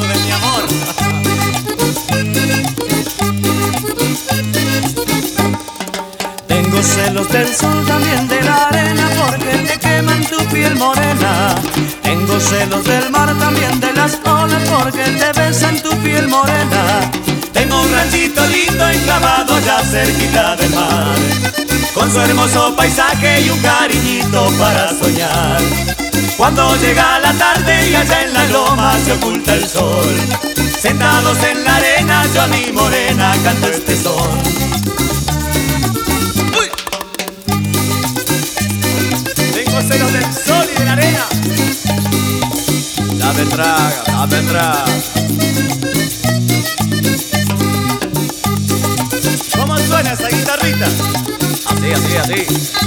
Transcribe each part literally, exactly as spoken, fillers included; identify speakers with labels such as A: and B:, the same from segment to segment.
A: beso de mi amor.
B: Tengo celos del sol, también de la arena, porque te queman tu piel morena. Tengo celos del mar, también de las olas, porque te besan tu piel morena.
A: Tengo un ranchito lindo enclavado allá cerquita del mar, con su hermoso paisaje y un cariñito para soñar. Cuando llega la tarde y allá en la loma se oculta el sol, sentados en la arena yo a mi morena canto este son. ¡Uy! Tengo celos del sol y de la arena. Ya vendrá, ya vendrá. ¿Cómo suena esa guitarrita? Así, así, así.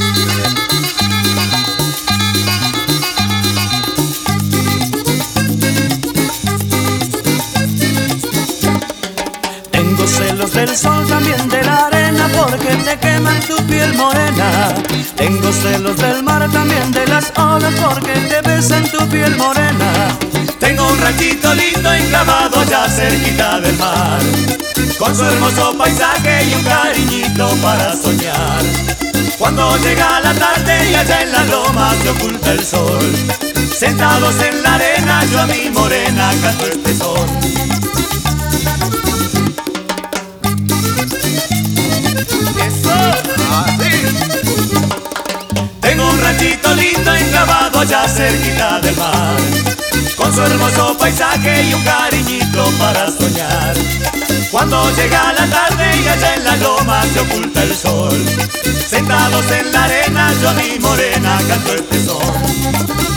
B: Tengo celos del sol, también de la arena, porque te queman tu piel morena. Tengo celos del mar, también de las olas, porque te besan tu piel morena.
A: Tengo un ranchito lindo enclavado allá cerquita del mar, con su hermoso paisaje y un cariñito para soñar. Cuando llega la tarde y allá en la loma se oculta el sol, sentados en la arena yo a mi morena canto este son. ¡Eso! ¡Así! Tengo un ranchito lindo enclavado allá cerquita del mar, con su hermoso paisaje y un cariñito para soñar. Cuando llega la tarde y allá en la loma se oculta el sol, sentados en la arena yo a mi morena canto este son.